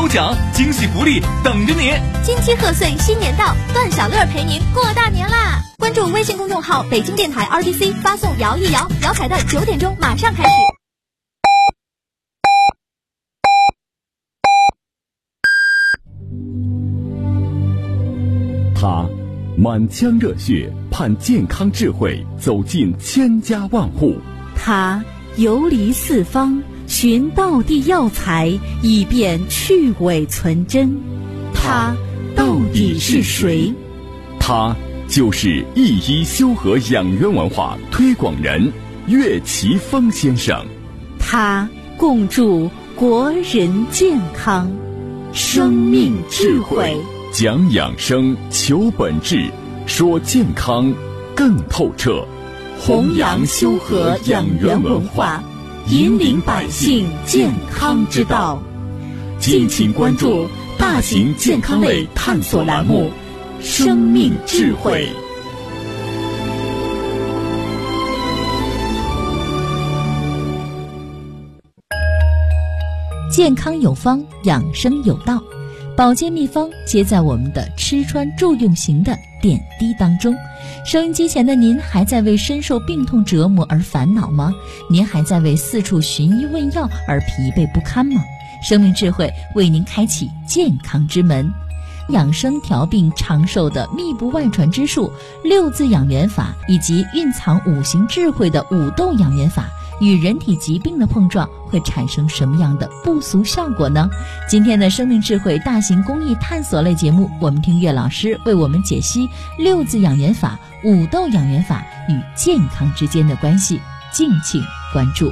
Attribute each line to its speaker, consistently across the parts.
Speaker 1: 抽奖，惊喜福利等着你！
Speaker 2: 金鸡贺岁新年到，段小乐陪您过大年啦！关注微信公众号北京电台 RTC， 发送摇一摇，摇彩蛋9点钟马上开始。
Speaker 3: 他满腔热血盼健康智慧走进千家万户，
Speaker 4: 他游离四方寻道地药材，以便去伪存真。他到底是谁？
Speaker 3: 他就是一一修和养元文化推广人岳奇峰先生。
Speaker 4: 他共筑国人健康，生命智慧，
Speaker 3: 讲养生，求本质，说健康更透彻，
Speaker 4: 弘扬修和养元文化，引领百姓健康之道。敬请关注大型健康类探索栏目《生命智慧》。
Speaker 5: 健康有方，养生有道，保健秘方皆在我们的吃穿住用行的点滴当中。收音机前的您，还在为深受病痛折磨而烦恼吗？您还在为四处寻医问药而疲惫不堪吗？生命智慧为您开启健康之门，养生调病长寿的秘不外传之术6字养元法，以及蕴藏5行智慧的5豆养元法，与人体疾病的碰撞会产生什么样的不俗效果呢？今天的生命智慧大型公益探索类节目，我们听岳老师为我们解析6字养元法、5豆养元法与健康之间的关系，敬请关注。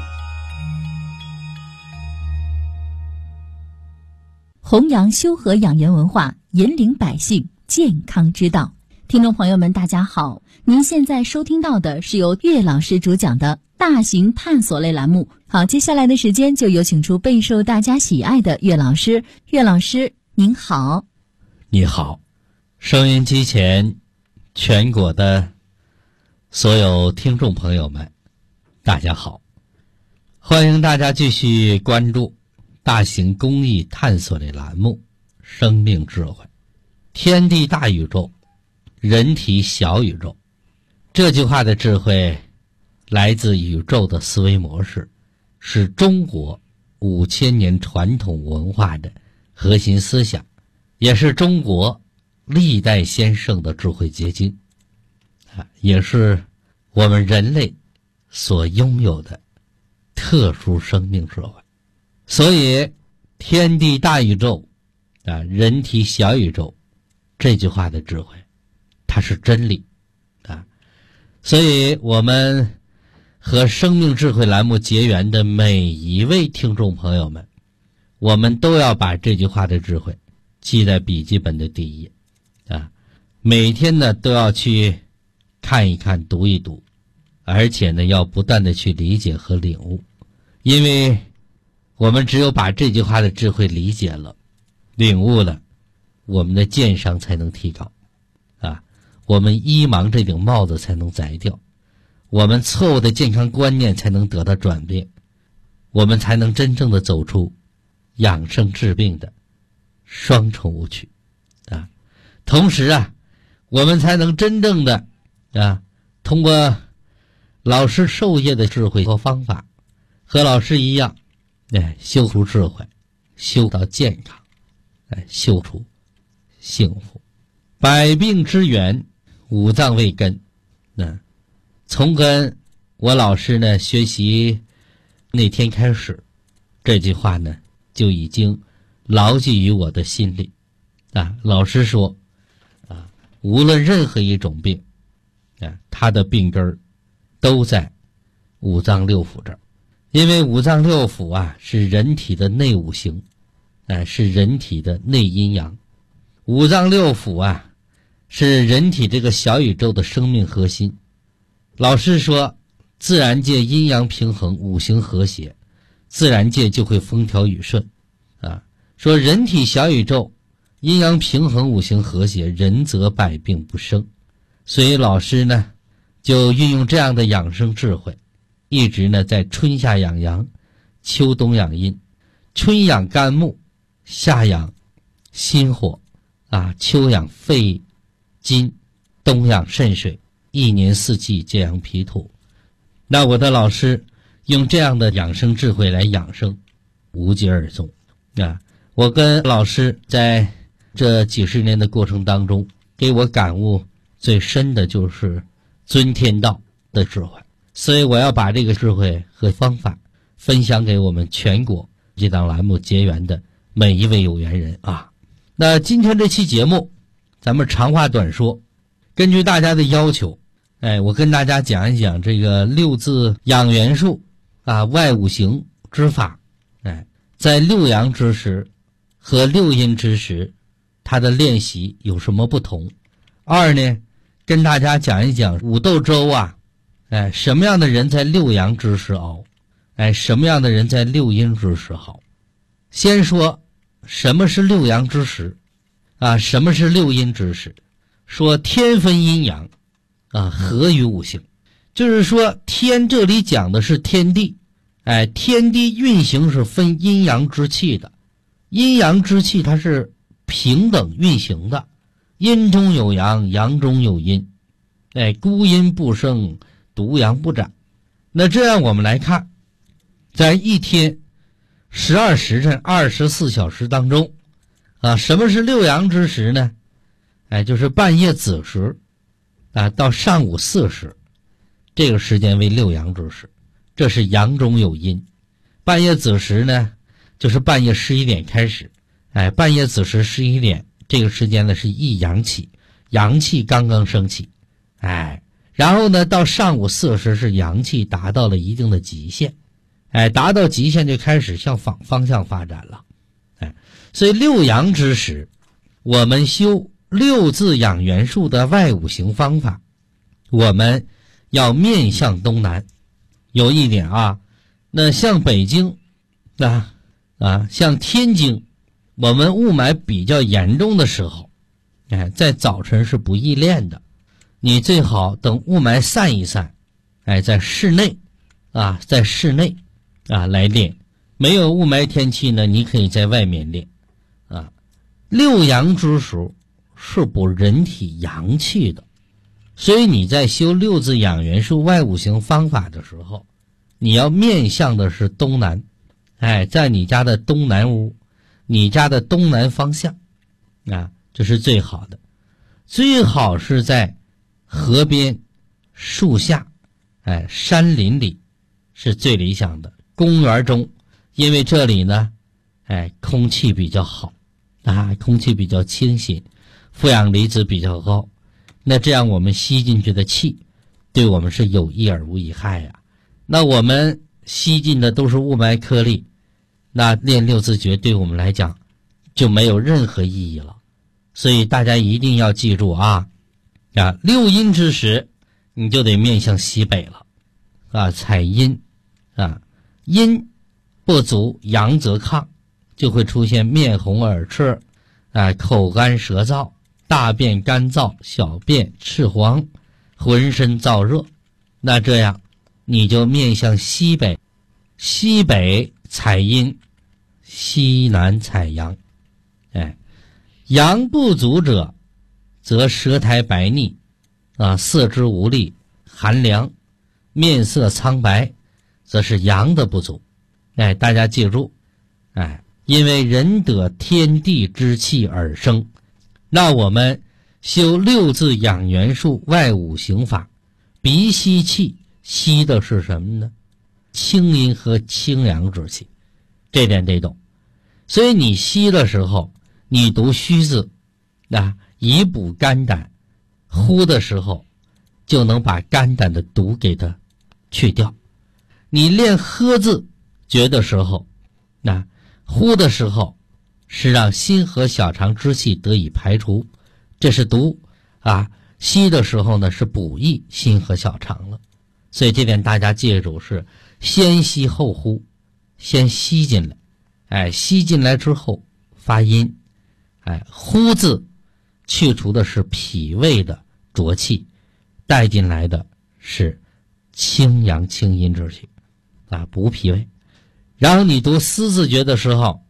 Speaker 5: 弘扬修和养元文化，引领百姓健康之道。听众朋友们大家好，您现在收听到的是由岳老师主讲的大型探索类栏目。好，接下来的时间就有请出备受大家喜爱的岳老师。岳老师您好。
Speaker 6: 你好，收音机前全国的所有听众朋友们大家好，欢迎大家继续关注大型公益探索类栏目生命智慧。天地大宇宙，人体小宇宙，这句话的智慧来自宇宙的思维模式，是中国5000年传统文化的核心思想，也是中国历代先圣的智慧结晶，也是我们人类所拥有的特殊生命智慧。所以天地大宇宙人体小宇宙这句话的智慧，它是真理所以我们和生命智慧栏目结缘的每一位听众朋友们，我们都要把这句话的智慧记在笔记本的第一页每天呢都要去看一看，读一读，而且呢要不断的去理解和领悟。因为我们只有把这句话的智慧理解了，领悟了，我们的健商才能提高我们医盲这顶帽子才能摘掉，我们错误的健康观念才能得到转变，我们才能真正的走出养生治病的双重误区同时我们才能真正的通过老师授业的智慧和方法，和老师一样修出智慧，修到健康，修出幸福。百病之源，五脏为根从跟我老师呢学习那天开始，这句话呢就已经牢记于我的心里老师说无论任何一种病它的病根都在五脏六腑这儿。因为五脏六腑是人体的内五行是人体的内阴阳。五脏六腑是人体这个小宇宙的生命核心。老师说自然界阴阳平衡，五行和谐，自然界就会风调雨顺说人体小宇宙阴阳平衡，五行和谐，人则百病不生。所以老师呢就运用这样的养生智慧，一直呢在春夏养阳，秋冬养阴。春养肝木， 夏养心火啊，秋养肺金，冬养肾水，一年四季皆养脾土。那我的老师用这样的养生智慧来养生，无疾而终啊！我跟老师在这几十年的过程当中，给我感悟最深的就是尊天道的智慧，所以我要把这个智慧和方法分享给我们全国这档栏目结缘的每一位有缘人啊。那今天这期节目咱们长话短说，根据大家的要求，我跟大家讲一讲这个六字养元术啊，外五行之法。在六阳之时和六阴之时，它的练习有什么不同？二呢，跟大家讲一讲五斗粥啊，什么样的人在六阳之时熬，什么样的人在六阴之时熬。先说什么是六阳之时啊，什么是六阴之时？说天分阴阳啊，合于五行，就是说天这里讲的是天地，天地运行是分阴阳之气的，阴阳之气它是平等运行的，阴中有阳，阳中有阴，孤阴不生，独阳不长。那这样我们来看，在一天12时辰24小时当中啊，什么是六阳之时呢？就是半夜子时啊到上午4时，这个时间为六阳之时，这是阳中有阴。半夜子时呢，就是半夜11点开始，半夜子时11点，这个时间呢是一阳气，阳气刚刚升起，然后呢到上午4时是阳气达到了一定的极限，达到极限就开始向反方向发展了，所以六阳之时，我们修六字养元术的外五行方法，我们要面向东南。有一点啊，那像北京像天津，我们雾霾比较严重的时候，在早晨是不宜练的，你最好等雾霾散一散，在室内来练。没有雾霾天气呢，你可以在外面练啊。六阳之时是补人体阳气的，所以你在修六字养元术外五行方法的时候，你要面向的是东南，在你家的东南屋，你家的东南方向啊，这是最好的。最好是在河边、树下、山林里是最理想的。公园中，因为这里呢，空气比较好啊，空气比较清新，负氧离子比较高，那这样我们吸进去的气对我们是有益而无一害呀。那我们吸进的都是雾霾颗粒，那练六字诀对我们来讲就没有任何意义了。所以大家一定要记住啊，六阴之时你就得面向西北了采阴阴不足，阳则亢，就会出现面红耳赤口干舌燥，大便干燥，小便赤黄，浑身燥热。那这样你就面向西北，西北采阴，西南采阳。阳不足者则舌苔白腻四肢无力，寒凉，面色苍白，则是阳的不足。大家记住，因为人得天地之气而生，那我们修六字养元术外五行法，鼻吸气，吸的是什么呢？清阴和清阳之气，这点得懂。所以你吸的时候，你读虚字以补肝胆，呼的时候就能把肝胆的毒给它去掉。你练喝字诀的时候，呼的时候是让心和小肠之气得以排除，这是毒吸的时候呢是补益心和小肠了。所以这点大家记住，是先吸后呼，先吸进来，吸进来之后发音，呼字去除的是脾胃的浊气，带进来的是清阳清阴之气补脾胃。然后你读思字诀的时候，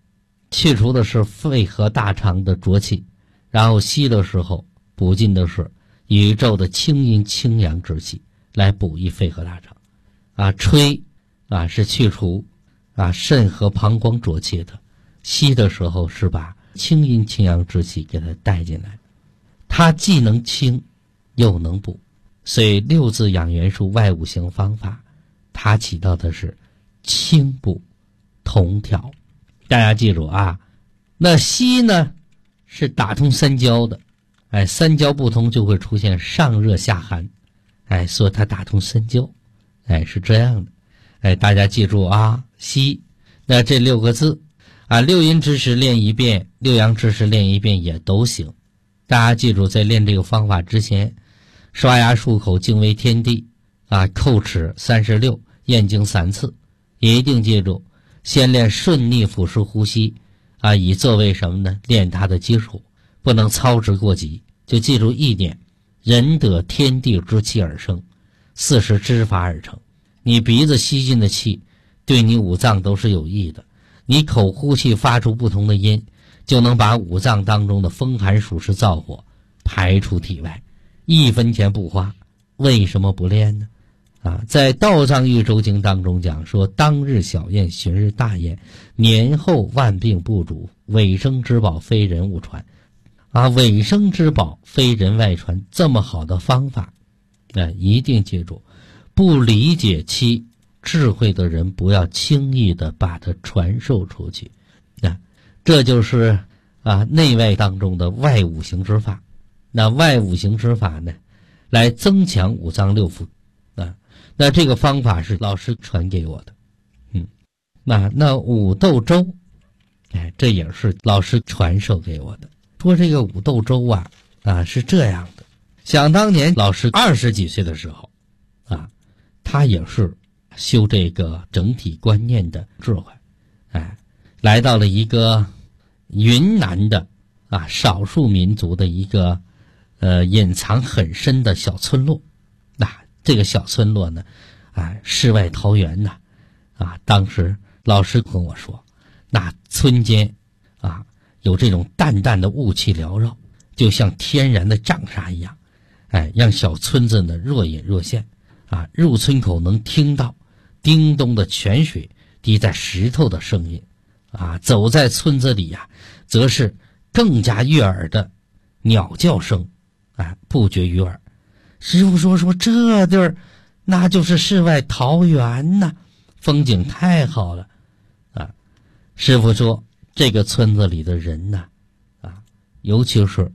Speaker 6: 去除的是肺和大肠的浊气，然后吸的时候补进的是宇宙的清阴清阳之气来补益肺和大肠。吹是去除肾和膀胱浊气的，吸的时候是把清阴清阳之气给它带进来，它既能清又能补，所以六字养元术外五行方法它起到的是清补同调。大家记住那吸呢是打通三焦的，三焦不通就会出现上热下寒，所以它打通三焦，是这样的。大家记住吸，那这6个字六阴之时练一遍，六阳之时练一遍也都行。大家记住，在练这个方法之前，刷牙漱口敬畏天地叩齿36，咽经3次，一定记住先练顺逆腹式呼吸以作为什么呢？练它的基础，不能操之过急。就记住一点，人得天地之气而生，40之法而成。你鼻子吸进的气对你五脏都是有益的，你口呼气发出不同的音，就能把五脏当中的风寒暑湿燥火排出体外，1分钱不花，为什么不练呢？在道藏玉周经当中讲说，当日小宴，旬日大宴，年后万病不主，尾生之宝非人勿传尾生之宝非人外传。这么好的方法一定记住，不理解其智慧的人不要轻易的把它传授出去这就是内外当中的外五行之法。那外五行之法呢，来增强五脏六腑那这个方法是老师传给我的那五斗周这也是老师传授给我的。说这个五斗周是这样的，想当年老师20几岁的时候他也是修这个整体观念的智慧来到了一个云南的少数民族的一个隐藏很深的小村落。这个小村落呢世外桃源当时老师跟我说，那村间有这种淡淡的雾气缭绕，就像天然的帐纱一样让小村子呢若隐若现入村口能听到叮咚的泉水滴在石头的声音走在村子里则是更加悦耳的鸟叫声不绝于耳。师父说这地儿那就是世外桃源风景太好了师父说这个村子里的人尤其是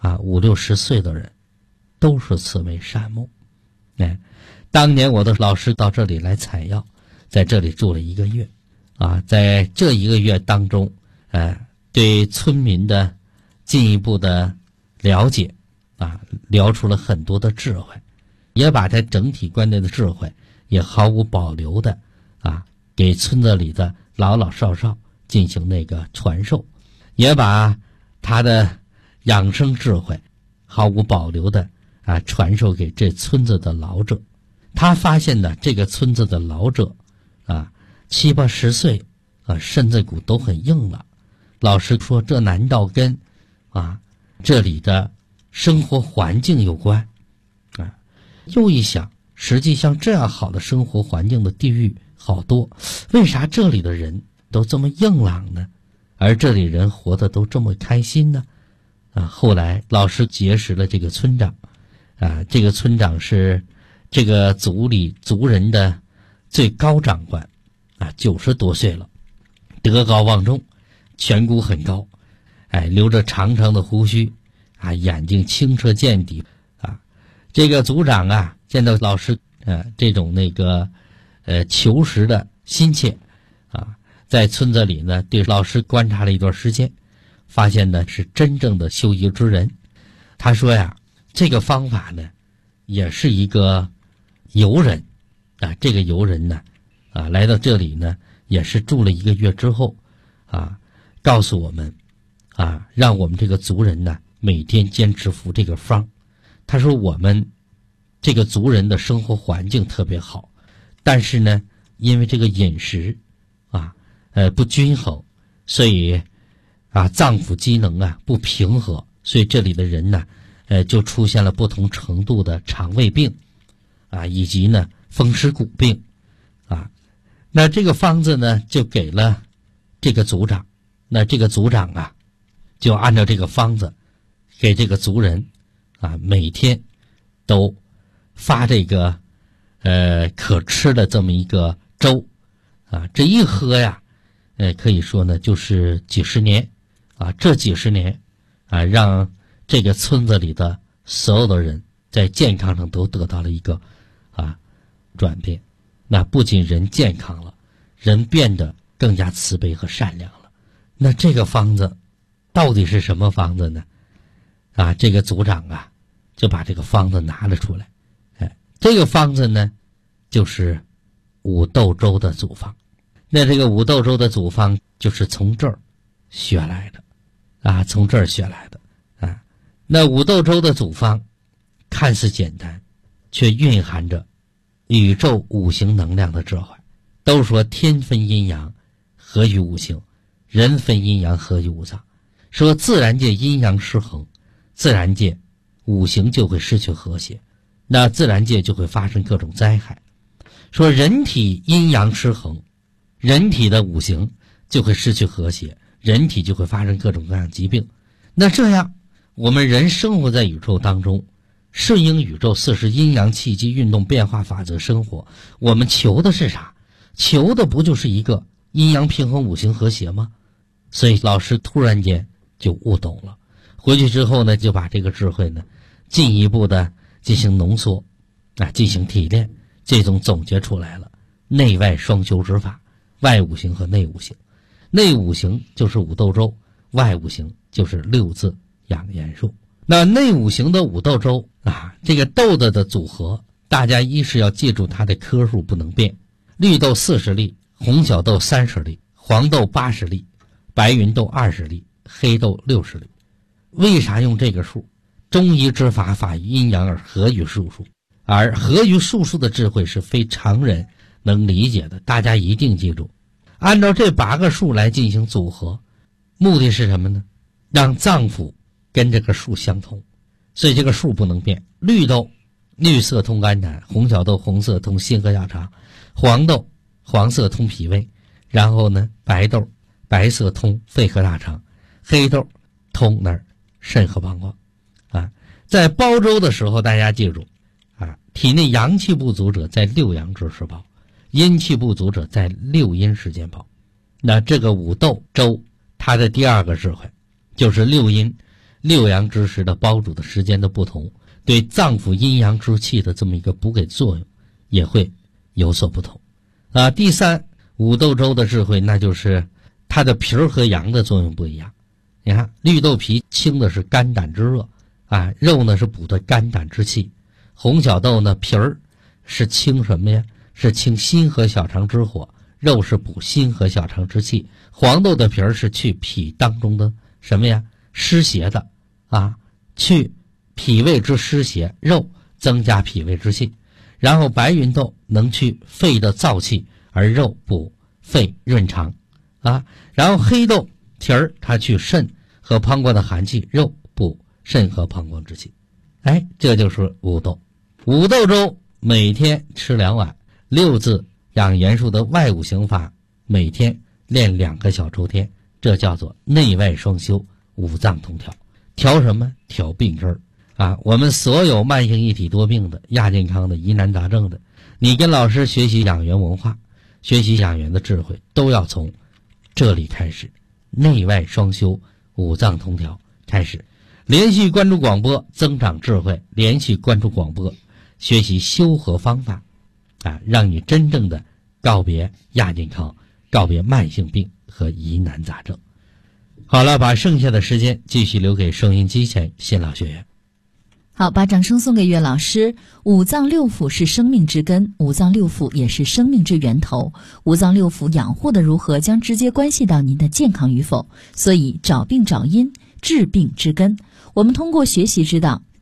Speaker 6: 5、60岁的人都是慈眉善目当年我的老师到这里来采药，在这里住了1个月在这1个月当中对村民的进一步的了解聊出了很多的智慧，也把他整体观念的智慧也毫无保留的给村子里的老老少少进行那个传授，也把他的养生智慧毫无保留的传授给这村子的老者。他发现呢，这个村子的老者7、80岁身子骨都很硬了。老师说这难道跟这里的生活环境有关又一想，实际上这样好的生活环境的地域好多，为啥这里的人都这么硬朗呢？而这里人活得都这么开心呢？后来老师结识了这个村长这个村长是这个族人的最高长官90多岁了，德高望重，颧骨很高留着长长的胡须眼睛清澈见底这个族长见到老师这种那个求实的心切在村子里呢对老师观察了一段时间，发现呢是真正的修医之人。他说这个方法呢也是一个游人这个游人呢来到这里呢也是住了1个月之后告诉我们让我们这个族人呢每天坚持服这个方。他说我们这个族人的生活环境特别好，但是呢因为这个饮食不均衡，所以脏腑机能不平和，所以这里的人呢就出现了不同程度的肠胃病以及呢风湿骨病那这个方子呢就给了这个族长，那这个族长就按照这个方子给这个族人每天都发这个可吃的这么一个粥这一喝呀可以说呢就是几十年这几十年让这个村子里的所有的人在健康上都得到了一个转变。那不仅人健康了，人变得更加慈悲和善良了。那这个方子到底是什么方子呢？这个族长就把这个方子拿了出来。这个方子呢就是五豆粥的组方。那这个五豆粥的组方就是从这儿学来的从这儿学来的那五豆粥的组方看似简单，却蕴含着宇宙五行能量的智慧。都说天分阴阳，合于五行；人分阴阳，合于五脏。说自然界阴阳失衡，自然界五行就会失去和谐，那自然界就会发生各种灾害。说人体阴阳失衡，人体的五行就会失去和谐，人体就会发生各种各样疾病。那这样我们人生活在宇宙当中，顺应宇宙40阴阳气机运动变化法则生活，我们求的是啥？求的不就是一个阴阳平衡五行和谐吗？所以老师突然间就悟懂了，回去之后呢就把这个智慧呢进一步的进行浓缩进行提炼，最终总结出来了内外双修之法。外五行和内五行，内五行就是五豆粥，外五行就是6字养颜术。那内五行的五豆粥这个豆子的组合，大家一是要记住它的颗数不能变，绿豆40粒，红小豆30粒，黄豆80粒，白芸豆20粒，黑豆60粒。为啥用这个数？中医之法，法于阴阳而合于术数，而合于术数的智慧是非常人能理解的，大家一定记住。按照这8个数来进行组合，目的是什么呢？让脏腑跟这个数相同，所以这个数不能变。绿豆绿色通肝胆，红小豆红色通心和小肠，黄豆黄色通脾胃，然后呢白豆白色通肺和大肠，黑豆通哪儿？肾和膀胱在煲粥的时候大家记住体内阳气不足者在6阳之时煲，阴气不足者在6阴时间煲。那这个五豆粥它的第2个智慧就是6阴6阳之时的煲煮的时间的不同，对脏腑阴阳之气的这么一个补给作用也会有所不同第3，五豆粥的智慧那就是它的皮儿和阳的作用不一样。你看绿豆皮清的是肝胆之热肉呢是补的肝胆之气，红小豆呢皮儿是清什么呀？是清心和小肠之火，肉是补心和小肠之气。黄豆的皮儿是去脾当中的什么呀？湿邪的去脾胃之湿邪，肉增加脾胃之气。然后白芸豆能去肺的燥气，而肉补肺润肠然后黑豆皮儿它去肾和膀胱的寒气，肉补肾和膀胱之气。这就是五豆。五豆粥每天吃2碗，6字养颜术的外五行法每天练2个小周天，这叫做内外双修，五脏同调。调什么？调病根儿我们所有慢性一体多病的、亚健康的、疑难杂症的，你跟老师学习养元文化，学习养元的智慧，都要从这里开始，内外双修，五脏同调开始。连续关注广播，增长智慧；连续关注广播，学习修和方法让你真正的告别亚健康，告别慢性病和疑难杂症。好了，把剩下的时间继续留给收音机前新老学员。
Speaker 5: 好，把掌声送给岳老师。五脏六腑是生命之根，五脏六腑也是生命之源头。五脏六腑养护的如何，将直接关系到您的健康与否。所以找病找因，治病治根。我们通过学习知道，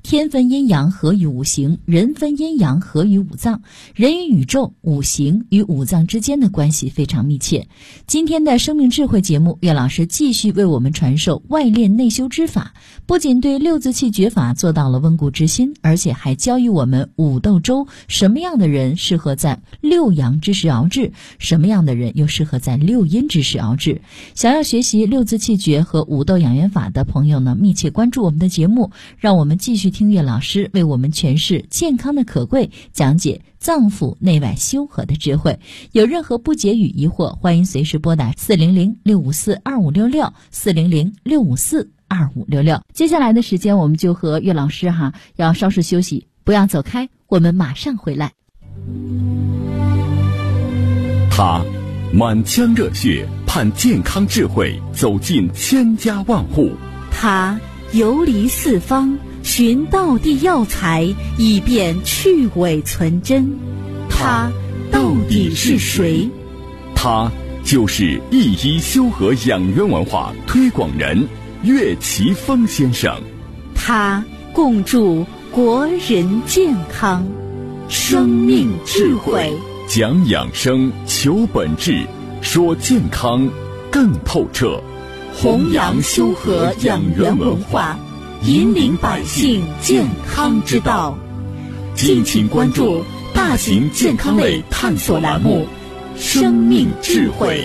Speaker 5: 天分阴阳合于五行，人分阴阳合于五脏。人与宇宙、五行与五脏之间的关系非常密切。今天的生命智慧节目，岳老师继续为我们传授外练内修之法，不仅对六字气诀法做到了温故知新，而且还教育我们五斗粥，什么样的人适合在六阳之时熬制，什么样的人又适合在六阴之时熬制。想要学习六字气诀和五斗养元法的朋友呢，密切关注我们的节目，让我们继续听岳老师为我们诠释健康的可贵，讲解脏腑内外修和的智慧。有任何不解与疑惑，欢迎随时拨打400-654-2566 400-654-2566。接下来的时间，我们就和岳老师要稍事休息，不要走开，我们马上回来。
Speaker 3: 他满腔热血盼健康智慧走进千家万户，
Speaker 4: 他游离四方寻道地药材，以便去伪存真。他到底是谁？
Speaker 3: 他就是一医修和养元文化推广人岳奇峰先生。
Speaker 4: 他共筑国人健康，生命智慧，
Speaker 3: 讲养生，求本质，说健康更透彻，
Speaker 4: 弘扬修和养元文化，引领百姓健康之道。敬请关注大型健康类探索栏目《生命智慧》。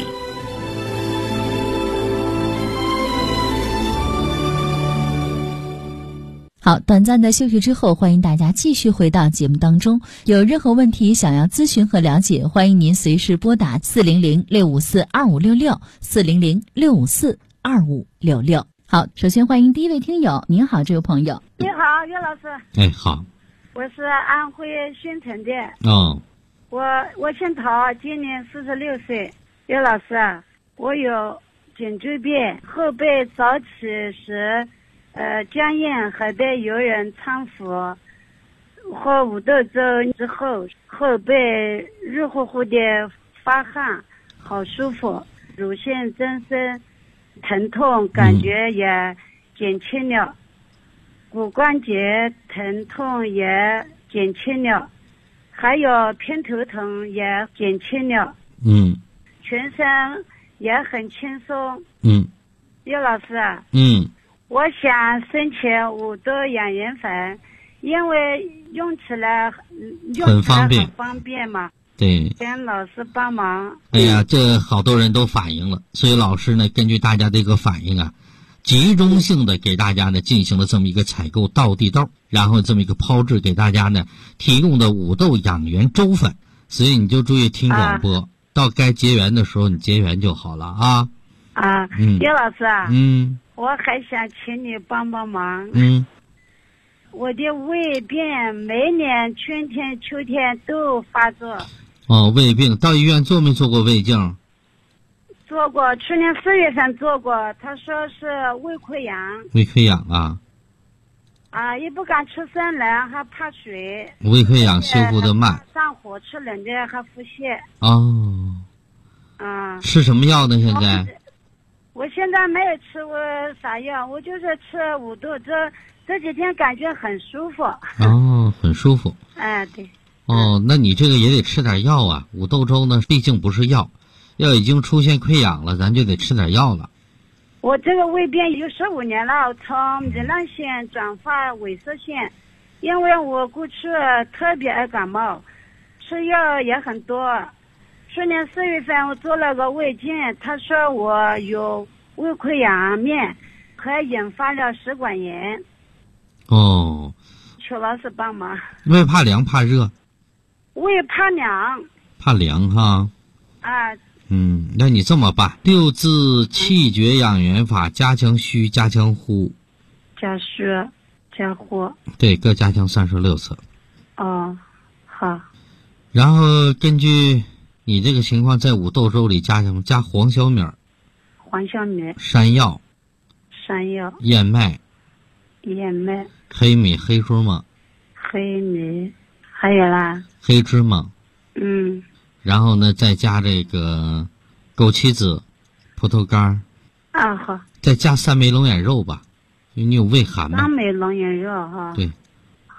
Speaker 5: 好，短暂的休息之后，欢迎大家继续回到节目当中。有任何问题想要咨询和了解，欢迎您随时拨打400-654-2566 400-654-2566。好，首先欢迎第一位听友。您好，这位朋友。
Speaker 7: 你好，岳老师。
Speaker 6: 哎，好。
Speaker 7: 我是安徽宣城的。
Speaker 6: 哦。
Speaker 7: 我姓陶，今年46岁。岳老师啊，我有颈椎病，后背早起时僵硬，还得有人搀扶。喝五豆粥之后，后背热乎乎的发汗，好舒服。乳腺增生，疼痛感觉也减轻了，骨关节疼痛也减轻了，还有偏头疼也减轻了。全身也很轻松。岳老师啊。我想申请五豆养元粉，因为用起来很方便嘛。
Speaker 6: 对，
Speaker 7: 请老师帮忙。
Speaker 6: 哎呀，这好多人都反映了，所以老师呢，根据大家的一个反应啊，集中性的给大家呢进行了这么一个采购到地豆，然后这么一个抛制给大家呢提供的五豆养元粥粉，所以你就注意听广播，到该结缘的时候你结缘就好了啊。
Speaker 7: 岳老师啊。我还想请你帮忙。我的胃病每年春天秋天都发作。
Speaker 6: 胃病到医院做没做过胃镜？
Speaker 7: 做过，去年4月份做过，他说是胃溃疡。
Speaker 6: 胃溃疡
Speaker 7: 也不敢吃生冷，还怕水。
Speaker 6: 胃溃疡修复的慢。
Speaker 7: 上火，吃冷的还腹泻。
Speaker 6: 吃什么药呢？现在？
Speaker 7: 我现在没有吃过啥药，我就是吃五豆粥，这几天感觉很舒服。
Speaker 6: 很舒服。
Speaker 7: 对。
Speaker 6: 那你这个也得吃点药啊。五豆粥呢，毕竟不是药，要已经出现溃疡了，咱就得吃点药了。
Speaker 7: 我这个胃病有15年了，从糜烂性转发萎缩性，因为我过去特别爱感冒，吃药也很多。去年4月份我做了个胃镜，他说我有胃溃疡面，还引发了食管炎。求老师帮忙。
Speaker 6: 胃怕凉怕热？
Speaker 7: 胃怕凉。
Speaker 6: 怕凉哈。那你这么办，六字气诀养元法，加强虚，加强呼。
Speaker 7: 加虚加呼。
Speaker 6: 对，各加强36次。
Speaker 7: 好。
Speaker 6: 然后根据你这个情况，在五豆粥里加什么？加黄小米、山药、燕麦、黑米、黑芝麻、
Speaker 7: 还有啦，
Speaker 6: 黑芝麻。然后呢，再加这个枸杞子、葡萄干。
Speaker 7: 好。
Speaker 6: 再加3枚龙眼肉吧，因为你有胃寒嘛。
Speaker 7: 3枚龙眼肉哈。
Speaker 6: 对，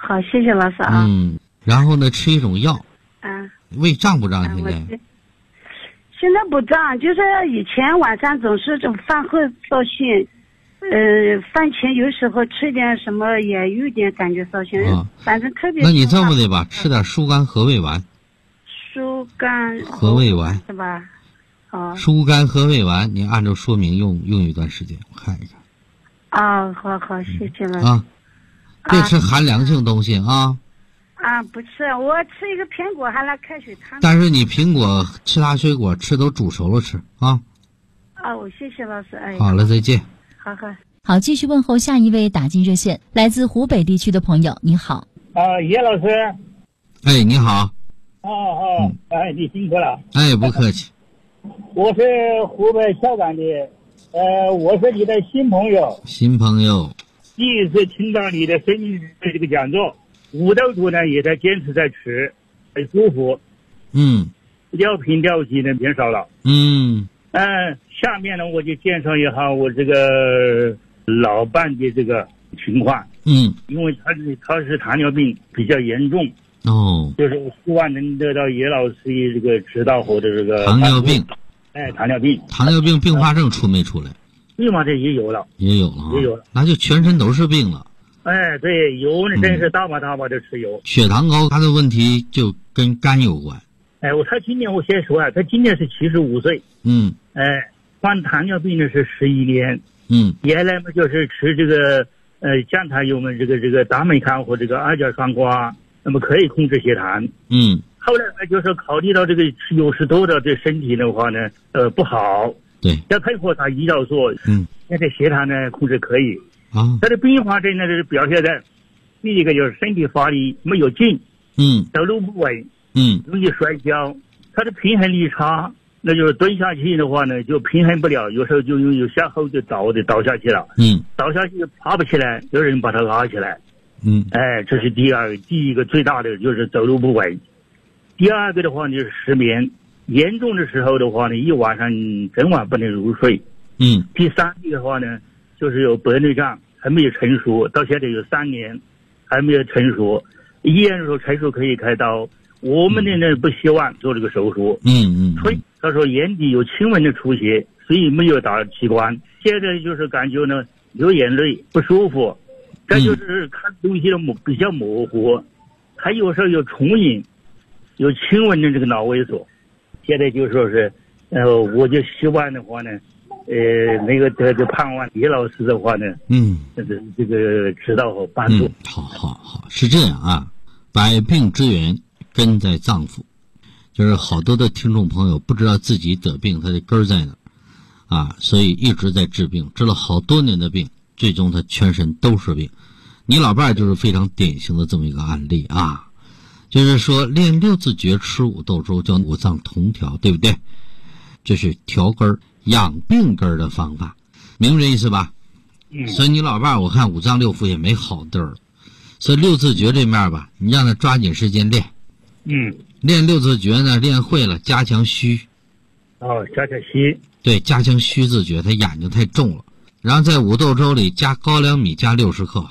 Speaker 7: 好，谢谢老师啊。
Speaker 6: 然后呢，吃一种药。胃胀不胀？现在？
Speaker 7: 现在不胀，就是以前晚上总是这饭后烧心，饭前有时候吃点什么也有点感觉烧心，反正特别。
Speaker 6: 那你这么的吧，吃点疏肝和胃丸。
Speaker 7: 疏肝
Speaker 6: 和胃丸
Speaker 7: 是吧？
Speaker 6: 疏肝和胃丸，你按照说明用一段时间，我看一看。
Speaker 7: 好，谢谢了。
Speaker 6: 别吃寒凉性东西啊。
Speaker 7: 不吃，我吃一个苹果还拿开水烫。
Speaker 6: 但是你苹果、其他水果吃都煮熟了吃啊。
Speaker 7: 我谢谢老师。
Speaker 6: 好了，再见。
Speaker 5: 好，继续问候下一位打进热线，来自湖北地区的朋友，你好。
Speaker 8: 叶老师。
Speaker 6: 你好。
Speaker 8: 你辛苦了。
Speaker 6: 不客气。
Speaker 8: 我是湖北孝感的，我是你的新朋友。第一次听到你的声音的这个讲座，五豆土呢也在坚持在吃，很舒服。尿频尿急呢变少了。下面呢我就介绍一下我这个老伴的这个情况。因为他是糖尿病比较严重。就是希望能得到叶老师的这个指导或者这个
Speaker 6: 糖尿病。
Speaker 8: 糖尿病
Speaker 6: 并发症出没出来？
Speaker 8: 对嘛，这也有了，
Speaker 6: 那就全身都是病了。
Speaker 8: 对，油呢真是大把的吃油。
Speaker 6: 血糖高，他的问题就跟肝有关。
Speaker 8: 他今年我先说他今年是75岁。患糖尿病呢是11年。原来嘛就是吃这个降糖油嘛，这个达美康和这个阿胶双胍，那么可以控制血糖。后来呢就是考虑到这个吃油食多的对身体的话呢不好。
Speaker 6: 对，
Speaker 8: 要配合他胰岛素。现在血糖呢控制可以。他的并发症呢是表现在第一个就是身体发力没有劲。走路不稳。容易摔跤。他的平衡力差，那就是蹲下去的话呢就平衡不了，有时候就有向后就倒下去了。倒下去爬不起来，有人把他拉起来。这是第一个最大的就是走路不稳。第二个的话呢就是失眠，严重的时候的话呢一晚上整晚不能入睡。第三个的话呢就是有白内障还没有成熟，到现在有3年还没有成熟，医院说成熟可以开刀，我们呢不希望做这个手术。所以他说眼底有轻微的出血，所以没有打器官。现在就是感觉呢流眼泪不舒服，再就是看东西的比较模糊，还有时候有重影，有轻微的这个脑萎缩。现在就说是我就希望的话呢那个就盼望叶老师的话呢这个指导和帮助。
Speaker 6: 好，是这样啊，百病之源根在脏腑，就是好多的听众朋友不知道自己得病他的根在哪所以一直在治病，治了好多年的病，最终他全身都是病。你老伴就是非常典型的这么一个案例啊，就是说练6字诀吃五豆粥叫五脏同调，对不对？这是调根养病根的方法，明白这意思吧？所以你老伴我看五脏六腑也没好地儿，所以6字诀这面吧，你让他抓紧时间练。练6字诀呢，练会了加强虚。
Speaker 8: 加强虚。
Speaker 6: 对，加强虚字诀，他眼睛太重了。然后在五豆粥里加高粱米加60克。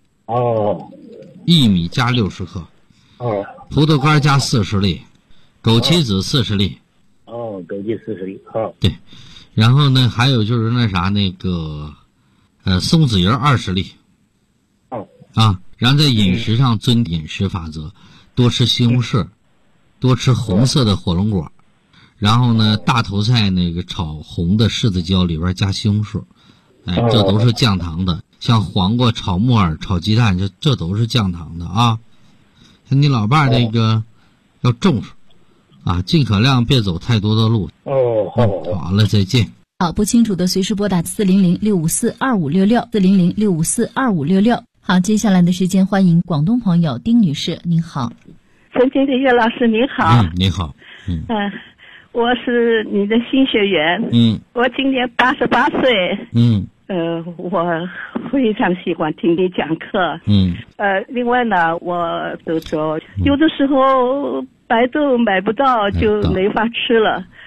Speaker 6: 薏米加60克。葡萄干加40粒，枸杞子40粒。
Speaker 8: 枸杞40粒。好。
Speaker 6: 对，然后呢，还有就是那个松子叶20粒。然后在饮食上遵饮食法则，多吃西红柿，多吃红色的火龙果，然后呢，大头菜那个炒红的柿子椒里边加西红柿，这都是降糖的。像黄瓜炒木耳炒鸡蛋，这都是降糖的啊。像你老伴那个要重视尽可量别走太多的路。好了，再见。
Speaker 5: 好，不清楚的随时拨打400-654-2566，400-654-2566。好，接下来的时间欢迎广东朋友丁女士，您好。
Speaker 9: 尊敬的叶老师您好。
Speaker 6: 你好。
Speaker 9: 我是你的新学员。我今年88岁。我非常喜欢听你讲课。另外呢，我都说有的时候白豆买不到就没法吃了。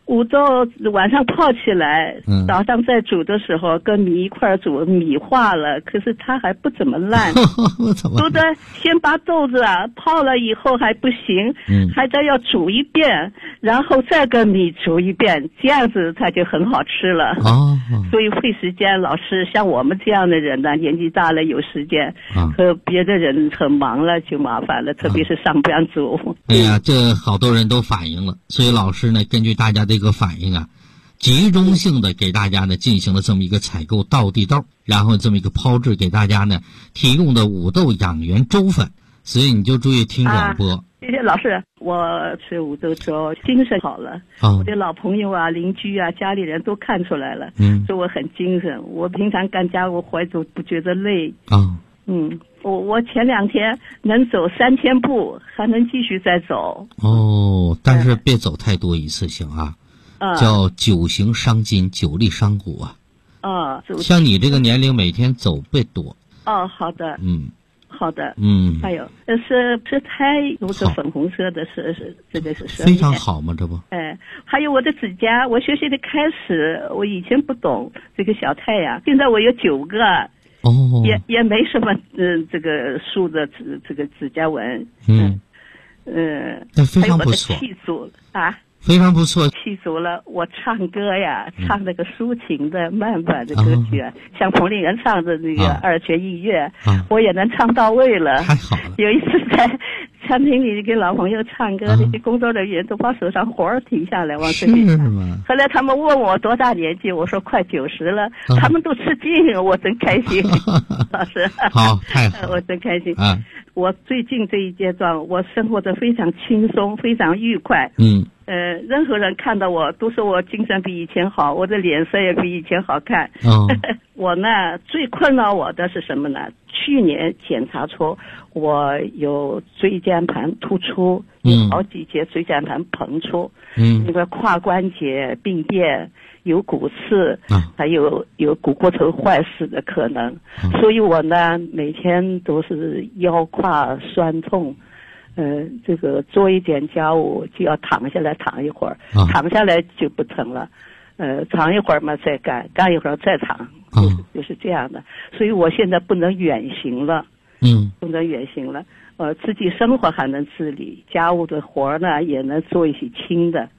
Speaker 9: 五豆晚上泡起来，早上再煮的时候跟米一块煮，米化了，可是它还不怎么烂。都得先把豆子泡了以后还不行，还得要煮一遍，然后再跟米煮一遍，这样子它就很好吃了。所以费时间，老师像我们这样的人呢，年纪大了有时间，和别的人很忙了就麻烦了，特别是上班族。
Speaker 6: 哎呀，这好多人都反映了，所以老师呢，根据大家这个反应集中性的给大家呢进行了这么一个采购稻地豆，然后这么一个抛制，给大家呢提供的五豆养元粥粉，所以你就注意听广播。
Speaker 9: 谢谢老师，我吃五豆粥，精神好了。我的老朋友邻居家里人都看出来了，说我很精神。我平常干家务活都不觉得累。我前2天能走3000步，还能继续再走。
Speaker 6: 但是别走太多，一次性叫久行伤筋，久立伤骨像你这个年龄，每天走别多。
Speaker 9: 好的。好的。还有是胎都是粉红色的，是这个是
Speaker 6: 非常好嘛，这不。
Speaker 9: 还有我的指甲，我学习的开始，我以前不懂这个小太阳，现在我有9个。也没什么这个树的这个指甲纹。
Speaker 6: 那非常不错。
Speaker 9: 还有我的气足
Speaker 6: 非常不错，
Speaker 9: 气足了。我唱歌唱那个抒情的慢板的歌曲像彭丽媛唱的那个2泉映月，我也能唱到位了。
Speaker 6: 太好了。
Speaker 9: 有一次在餐厅里给老朋友唱歌，那些工作人员都把手上活儿停下来往这里唱。后来他们问我多大年纪，我说快90了，他们都吃惊，我真开心。老师，
Speaker 6: 好，太好，
Speaker 9: 我真开心。我最近这一阶段，我生活得非常轻松，非常愉快。任何人看到我都说我精神比以前好，我的脸色也比以前好看。我呢，最困扰我的是什么呢？去年检查出我有椎间盘突出，有好几节椎间盘膨出，那个胯关节病变，有骨刺，还有股骨头坏死的可能。所以我呢，每天都是腰胯酸痛。这个做一点家务就要躺下来躺一会儿，躺下来就不疼了，躺一会儿嘛再干，干一会儿再躺，就是这样的。所以我现在不能远行了，不能远行了。自己生活还能自理，家务的活呢也能做一些轻的，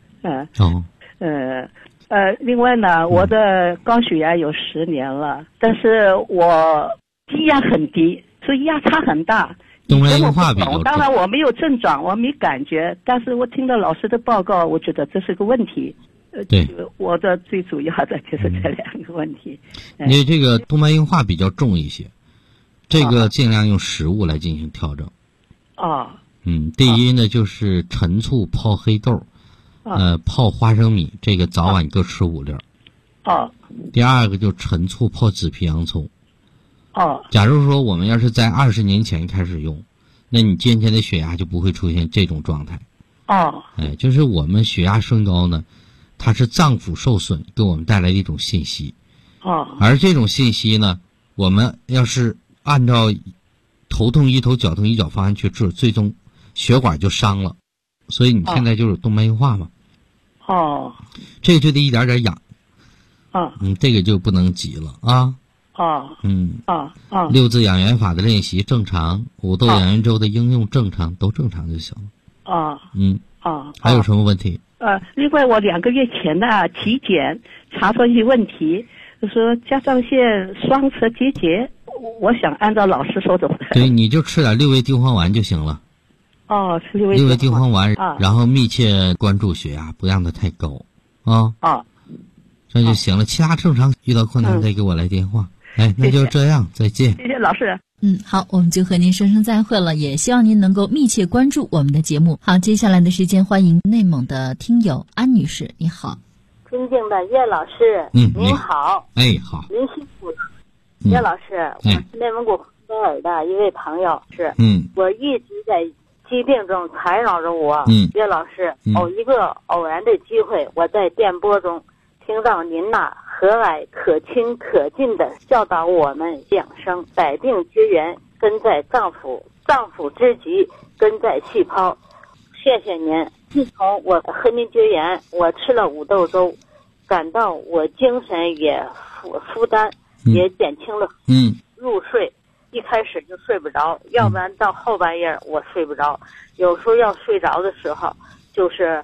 Speaker 9: 另外呢，我的高血压有10年了，但是我低压很低，所以压差很大。
Speaker 6: 动脉硬化比较重。
Speaker 9: 当然我没有症状，我没感觉，但是我听到老师的报告，我觉得这是个问题。
Speaker 6: 对，
Speaker 9: 我的最主要的就是这2个问题。
Speaker 6: 你这个动脉硬化比较重一些，这个尽量用食物来进行调整。第一呢就是陈醋泡黑豆，泡花生米，这个早晚各吃5粒。第二个就陈醋泡紫皮洋葱。假如说我们要是在20年前开始用，那你今天的血压就不会出现这种状态。就是我们血压升高呢，它是脏腑受损给我们带来的一种信息。而这种信息呢，我们要是按照头痛医头，脚痛医脚方案去治，最终血管就伤了。所以你现在就是动脉硬化嘛。这个就得一点点养。这个就不能急了6字养元法的练习正常，五豆养元粥的应用正常，都正常就行了。还有什么问题？
Speaker 9: 另外我2个月前的体检查出一些问题，就说甲状腺双侧结节，我想按照老师说的。
Speaker 6: 对，你就吃点6味地黄丸就行了。
Speaker 9: 吃6味
Speaker 6: 地黄丸，然后密切关注血压，不让它太高。这就行了。其他正常，遇到困难再给我来电话。那就这样，再见。
Speaker 9: 谢谢老师。
Speaker 5: 好，我们就和您说声再会了，也希望您能够密切关注我们的节目。好，接下来的时间，欢迎内蒙的听友安女士，你好。
Speaker 10: 尊敬的叶老师，您好。
Speaker 6: 好。
Speaker 10: 您辛苦了。叶老师，我是内蒙古呼和尔的一位朋友，我一直在疾病中缠绕着我。叶老师，一个偶然的机会，我在电波中听到您和蔼可亲可敬的教导我们养生，百病之源根在脏腑，脏腑之疾根在细胞。谢谢您， 自从我和您结缘，我吃了五豆粥，感到我精神也负担也减轻了。入睡一开始就睡不着，要不然到后半夜我睡不着，有时候要睡着的时候就是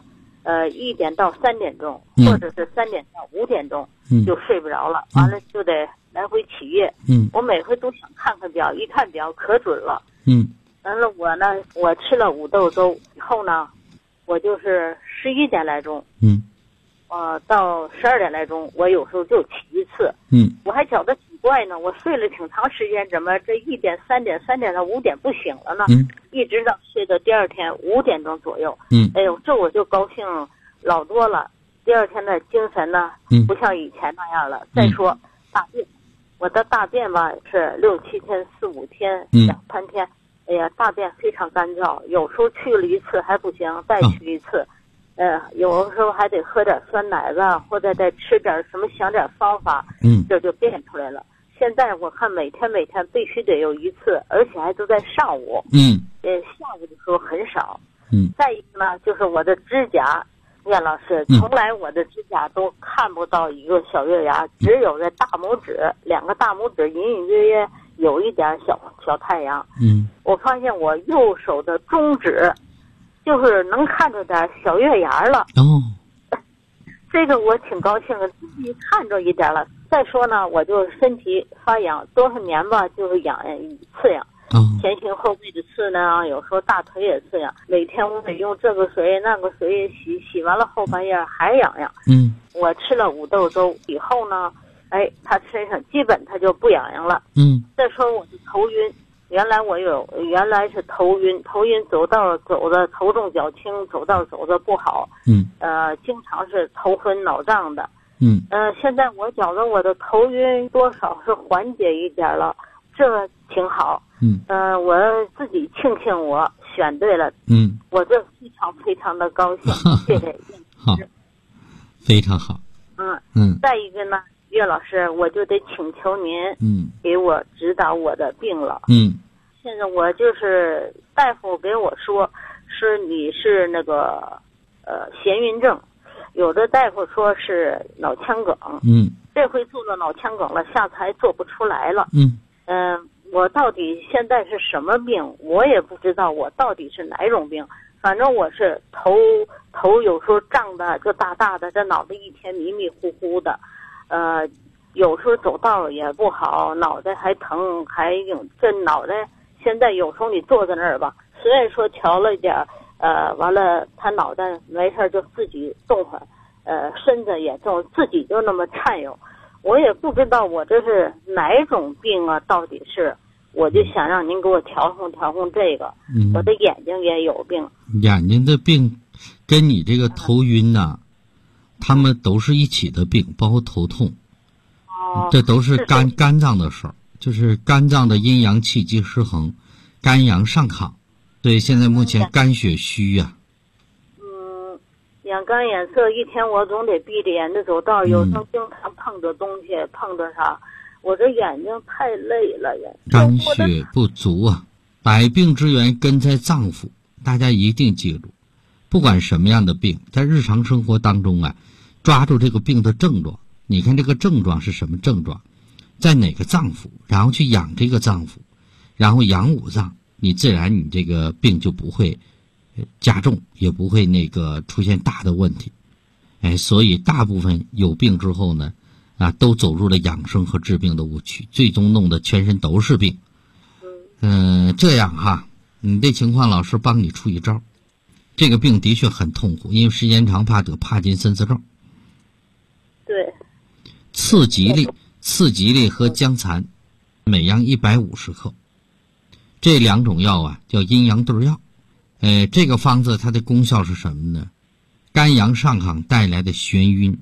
Speaker 10: 1点到3点钟，或者是3点到5点钟就睡不着了，完了就得来回起夜。我每回都想看看表，一看表可准了。完了我吃了五豆粥以后呢，我就是11点来钟，到12点来钟，我有时候就起一次。我还觉得奇怪呢，我睡了挺长时间，怎么这1点、3点到5点不醒了呢？一直到睡到第二天5点钟左右。哎呦，这我就高兴老多了。第二天的精神呢，不像以前那样了。再说大便，我的大便吧是6、7天、4、5天、2、3天。哎呀，大便非常干燥，有时候去了一次还不行，再去一次，有的时候还得喝点酸奶子，或者再吃点什么，想点方法，这就变出来了。现在我看每天必须得有一次，而且还都在上午，下午的时候很少。再一个呢，就是我的指甲，叶老师，从来我的指甲都看不到一个小月牙，只有在大拇指，2个大拇指隐隐约约有一点小太阳。我发现我右手的中指就是能看着点小月牙了。这个我挺高兴的，自己看着一点了。再说呢，我就身体发痒，多少年吧，就是刺痒。前胸后背的刺呢，有时候大腿也刺痒，每天我得用这个水那个水洗完了后半夜还痒痒。我吃了五豆粥以后呢，他身上基本他就不痒痒了。再说我的头晕，原来是头晕走道走的头重脚轻，走道走的不好。经常是头昏脑胀的。现在我觉得我的头晕多少是缓解一点了，这挺好。我自己庆幸我选对了。我这非常的高兴。谢谢。
Speaker 6: 好，非常好。
Speaker 10: 再一个呢，岳老师，我就得请求您给我指导我的病了。现在我就是大夫给我说是你是那个眩晕症，有的大夫说是脑腔梗。这回做了脑腔梗了，下次还做不出来了。我到底现在是什么病？我也不知道我到底是哪种病。反正我是头有时候胀的就大大的，这脑袋一天迷迷糊糊的。有时候走道也不好，脑袋还疼，还有这脑袋现在有时候你坐在那儿吧，虽然说调了一点，完了他脑袋没事就自己动会，身子也动，自己就那么颤悠。我也不知道我这是哪种病啊，到底是，我就想让您给我调控这个。我的眼睛也有病。
Speaker 6: 眼睛的病跟你这个头晕呐，他们都是一起的病，包括头痛。这都是肝脏的事儿，就是肝脏的阴阳气机失衡，肝阳上亢，所以现在目前肝血虚呀。
Speaker 10: 眼干眼涩，一天我总得闭着眼睛走道，有时候经常碰着东西，碰着啥，我这眼睛太累了呀。
Speaker 6: 肝血不足啊，百病之源根在脏腑，大家一定记住，不管什么样的病，在日常生活当中啊，抓住这个病的症状，你看这个症状是什么症状，在哪个脏腑，然后去养这个脏腑，然后养五脏，你自然你这个病就不会加重，也不会出现大的问题。所以大部分有病之后呢，都走入了养生和治病的误区，最终弄得全身都是病。这样哈，你这情况老师帮你出一招。这个病的确很痛苦，因为时间长怕得帕金森氏症。
Speaker 10: 对。
Speaker 6: 次吉利和姜蚕，每样150克。这2种药啊，叫阴阳对药。这个方子它的功效是什么呢？肝阳上亢带来的眩晕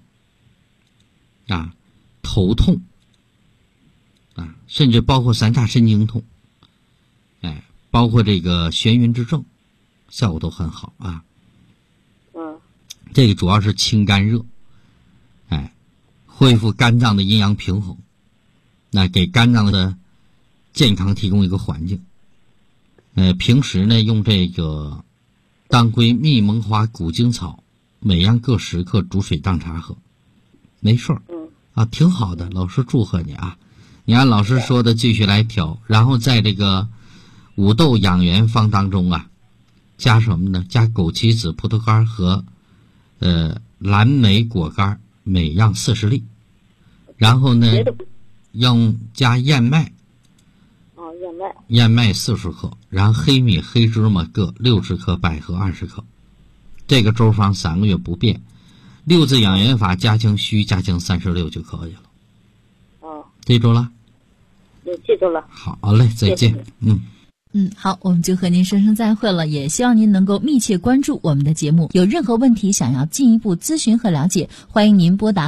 Speaker 6: 头痛甚至包括3叉神经痛，包括这个眩晕之症，效果都很好啊。这个主要是清肝热，恢复肝脏的阴阳平衡，给肝脏的健康提供一个环境。平时呢用这个
Speaker 11: 当归、蜜蒙花、古精草，每样各10克，煮水当茶喝，没事儿。挺好的，老师祝贺你啊！你按老师说的继续来调，然后在这个五豆养元方当中啊，加什么呢？加枸杞子、葡萄干和蓝莓果干，每样40粒。然后呢，要加燕麦。燕麦40克，然后黑米、黑芝麻各60克，百合20克。这个粥方3个月不变。6字养元法，加清虚，加清36就可以了。记住了？
Speaker 10: 记住了。
Speaker 11: 好嘞，再见。
Speaker 5: 好，我们就和您说声再会了，也希望您能够密切关注我们的节目。有任何问题想要进一步咨询和了解，欢迎您拨打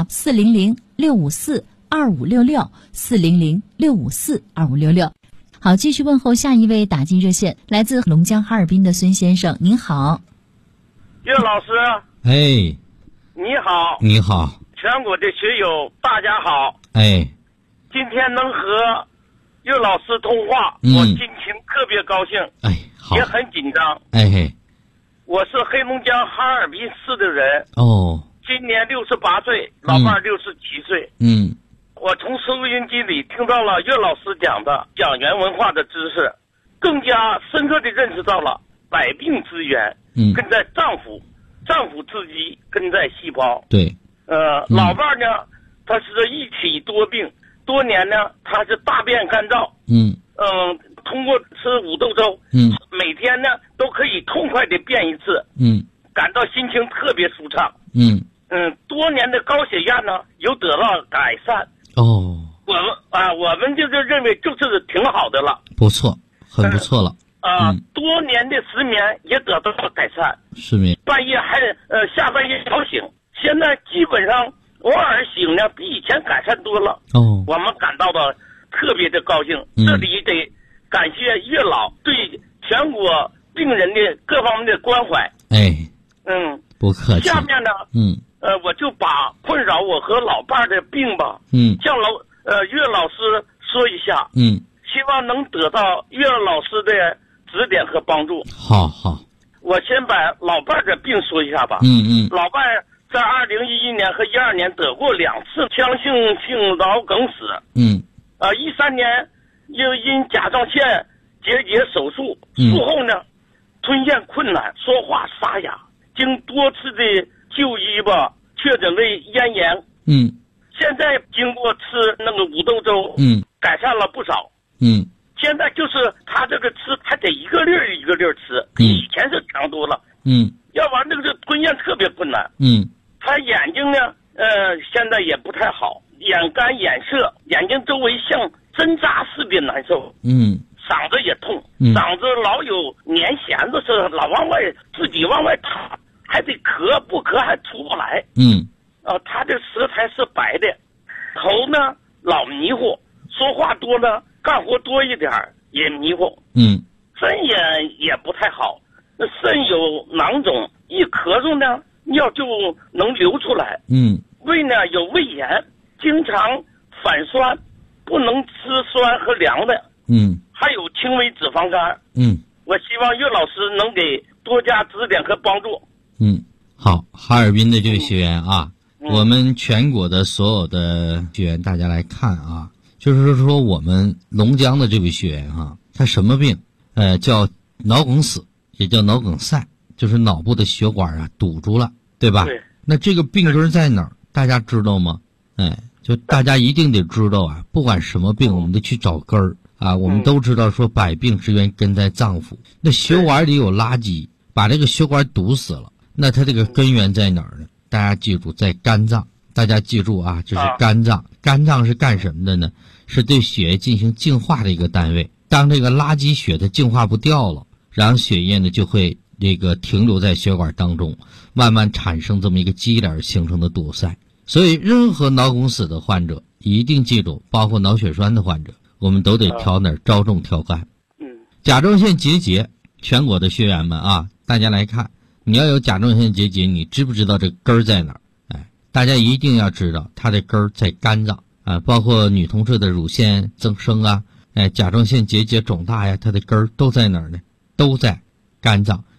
Speaker 5: 400-654-2566，400-654-2566。好，继续问候下一位打进热线，来自龙江哈尔滨的孙先生，您好。
Speaker 12: 岳老师。你好。
Speaker 11: 你好。
Speaker 12: 全国的学友大家好。今天能和岳老师通话，我心情特别高兴。
Speaker 11: 好。
Speaker 12: 也很紧张。我是黑龙江哈尔滨市的人。今年68岁，老伴67岁。我从收音机里听到了岳老师讲的养元文化的知识，更加深刻地认识到了百病之源根在脏腑，脏腑之基根在细胞。
Speaker 11: 对。
Speaker 12: 老伴呢，他是一体多病，多年呢他是大便干燥。通过吃五豆粥，每天呢都可以痛快地便一次。感到心情特别舒畅。多年的高血压呢有得到改善。我们就是认为就是挺好的了。
Speaker 11: 不错，很不错了。
Speaker 12: 多年的失眠也得到了改善。
Speaker 11: 失眠
Speaker 12: 半夜还下半夜吵醒，现在基本上偶尔醒呢比以前改善多了。我们感到的特别的高兴。这里得感谢岳老对全国病人的各方面的关怀。
Speaker 11: 不客气。
Speaker 12: 下面呢我就把困扰我和老伴的病吧向岳老师说一下。希望能得到岳老师的指点和帮助。
Speaker 11: 好。
Speaker 12: 我先把老伴的病说一下吧。老伴在2011年和12年得过2次腔性性脑梗死。13年又因甲状腺结节手术，术后呢吞咽困难，说话沙哑，经多次的就医吧，确诊为咽炎。现在经过吃那个五豆粥，改善了不少。现在就是他这个吃还得一个粒儿一个粒儿吃，比以前是强多了。要不然那个吞咽特别困难。他眼睛呢现在也不太好，眼干眼涩，眼睛周围像针扎似的难受。嗓子也痛，嗓子老有粘弦子似的，老往外自己往外淌，还得咳，不咳还出不来。他这舌苔是白的，头呢老迷糊，说话多呢干活多一点也迷糊。肾也不太好，那肾有囊肿，一咳嗽呢尿就能流出来。胃呢有胃炎，经常反酸，不能吃酸和凉的。还有轻微脂肪肝。我希望岳老师能给多加指点和帮助。
Speaker 11: 好，哈尔滨的这位学员啊，我们全国的所有的学员大家来看啊，就是说我们龙江的这位学员啊，他什么病？叫脑梗死，也叫脑梗塞，就是脑部的血管啊堵住了，对吧？
Speaker 12: 对。
Speaker 11: 那这个病根在哪儿？大家知道吗？就大家一定得知道啊，不管什么病，我们得去找根儿啊。我们都知道说百病之源根在脏腑，那血管里有垃圾，把这个血管堵死了，那它这个根源在哪儿呢？大家记住，在肝脏。大家记住啊，这是肝脏。肝脏是干什么的呢？是对血液进行净化的一个单位。当这个垃圾血它净化不掉了，然后血液呢就会这个停留在血管当中，慢慢产生这么一个积连形成的堵塞。所以任何脑梗死的患者一定记住，包括脑血栓的患者，我们都得调哪儿？着重调肝。甲状腺结节，全国的学员们啊，大家来看，你要有甲状腺结节，你知不知道这根儿在哪儿？大家一定要知道它的根儿在肝脏啊，包括女同志的乳腺增生啊，甲状腺结节肿大呀，它的根儿都在哪儿呢？都在肝脏。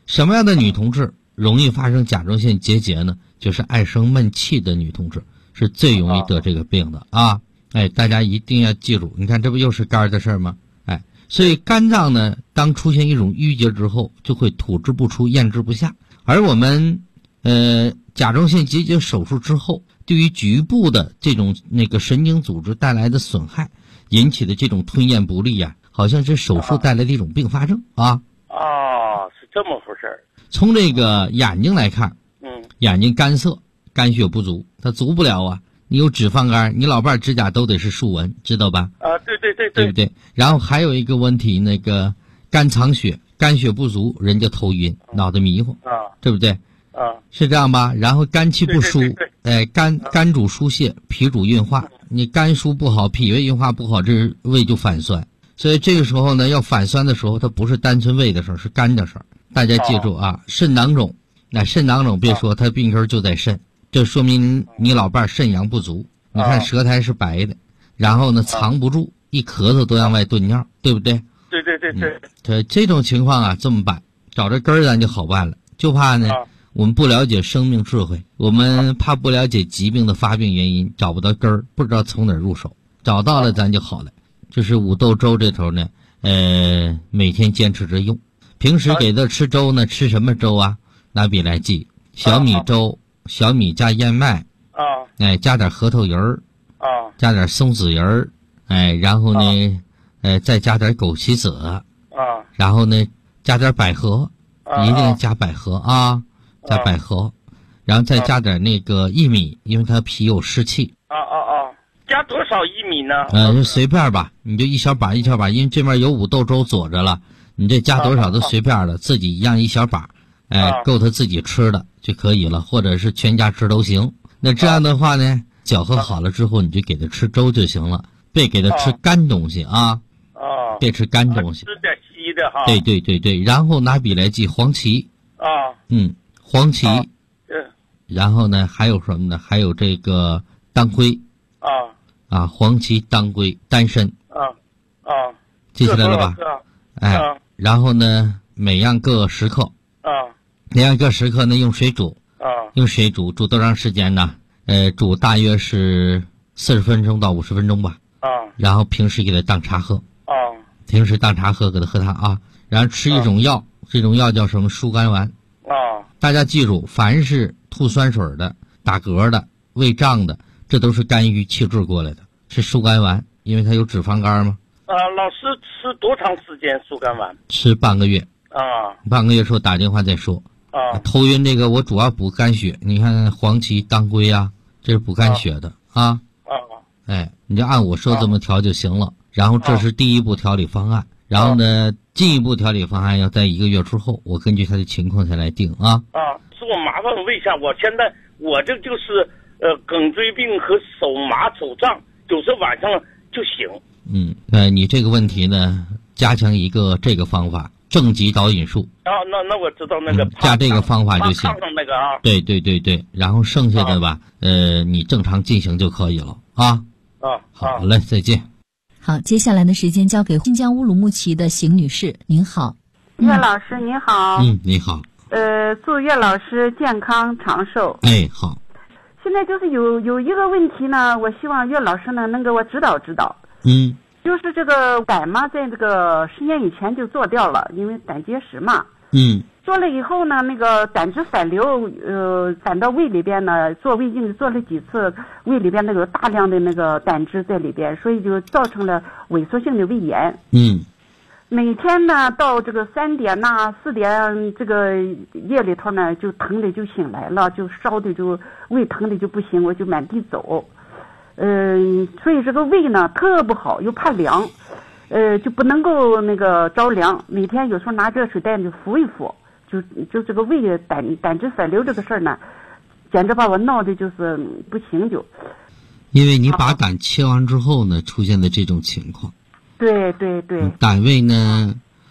Speaker 11: 什么样的女同志容易发生甲状腺结节呢？就是爱生闷气的女同志是最容易得这个病的啊！哎，大家一定要记住，你看这不又是肝的事儿吗？哎，所以肝脏呢，当出现一种淤结之后，就会吐之不出，咽之不下。而我们甲状腺结节手术之后，对于局部的这种那个神经组织带来的损害引起的这种吞咽不利啊，好像是手术带来的一种并发症啊。
Speaker 12: 是这么回事儿。从
Speaker 11: 这个眼睛来看，眼睛干涩，肝血不足，它足不了啊。你有脂肪肝，你老伴指甲都得是竖纹，知道吧？对不对？然后还有一个问题，那个肝藏血，肝血不足，人家头晕，脑袋迷糊，对不对？是这样吧？然后肝气不舒，肝主疏泄，脾主运化。你肝疏不好，脾胃运化不好，这胃就反酸。所以这个时候呢，要反酸的时候，它不是单纯胃的事儿，是肝的事儿。大家记住啊，肾囊肿，那肾囊肿别说，它病根就在肾。这说明你老伴肾阳不足，你看舌苔是白的，然后呢藏不住，一咳嗽都往外顿尿，对不对？
Speaker 12: 对。
Speaker 11: 这种情况啊，这么办，找着根儿咱就好办了。就怕呢，我们不了解生命智慧，我们怕不了解疾病的发病原因，找不到根儿，不知道从哪儿入手。找到了咱就好了。就是五豆粥这头呢，每天坚持着用。平时给他吃粥呢，吃什么粥啊？拿笔来记：小米粥。小米加燕麦加点核桃仁儿加点松子仁儿然后呢再加点枸杞子然后呢加点百合一定加百合加百合然后再加点那个薏米，因为它脾有湿气
Speaker 12: 加多少薏米呢？
Speaker 11: 就随便吧，你就一小把一小把，因为这边有五豆粥佐着了，你这加多少都随便了，自己一样一小把够他自己吃的就可以了，或者是全家吃都行。那这样的话呢，搅和好了之后，你就给他吃粥就行了，别给他吃干东西啊。别吃干东西。
Speaker 12: 吃点稀的哈。
Speaker 11: 对，然后拿笔来记黄芪。黄芪。然后呢，还有什么呢？还有这个当归。黄芪、当归、丹参。记起来了吧？然后呢，每样各10克。每样各10克呢，用水煮。用水煮多长时间呢？煮大约是40分钟到50分钟吧。然后平时给他当茶喝。平时当茶喝，给他喝它然后吃一种药，这种药叫什么？疏肝丸。大家记住，凡是吐酸水的、打嗝的、胃胀的，这都是肝郁气滞过来的，是疏肝丸，因为它有脂肪肝嘛。
Speaker 12: 老师吃多长时间疏肝丸？
Speaker 11: 吃半个月。半个月之后打电话再说。头晕这个我主要补肝血，你看黄芪、当归这是补肝血的你就按我说这么调就行了。然后这是第一步调理方案，然后呢进一步调理方案要在1个月之后，我根据他的情况才来定
Speaker 12: 是我麻烦问一下，我现在我这就是颈椎病和手麻手胀，有时候晚上就醒。
Speaker 11: 你这个问题呢，加强一个这个方法，正极导引术。
Speaker 12: 那我知道那个
Speaker 11: 加这个方法就行。
Speaker 12: 那个
Speaker 11: 对，然后剩下的吧，你正常进行就可以了好嘞，再见。
Speaker 5: 好，接下来的时间交给新疆乌鲁木齐的邢女士，您好。
Speaker 7: 岳老师您好。
Speaker 11: 你好。
Speaker 7: 祝岳老师健康长寿。
Speaker 11: 好。
Speaker 7: 现在就是有一个问题呢，我希望岳老师呢能给我指导指导。就是这个胆嘛，在这个10年以前就做掉了，因为胆结石嘛。做了以后呢，那个胆汁反流，反到胃里边呢，做胃镜做了几次，胃里边那个大量的那个胆汁在里边，所以就造成了萎缩性的胃炎。每天呢到这个3点4点这个夜里头呢，就疼的就醒来了，就烧的就胃疼的就不行，我就满地走。所以这个胃呢特不好，又怕凉，就不能够那个着凉。每天有时候拿热水袋就敷一敷，就这个胃胆汁反流这个事儿呢，简直把我闹的就是不行就。
Speaker 11: 因为你把胆切完之后呢，出现的这种情况。
Speaker 7: 对。
Speaker 11: 胆位呢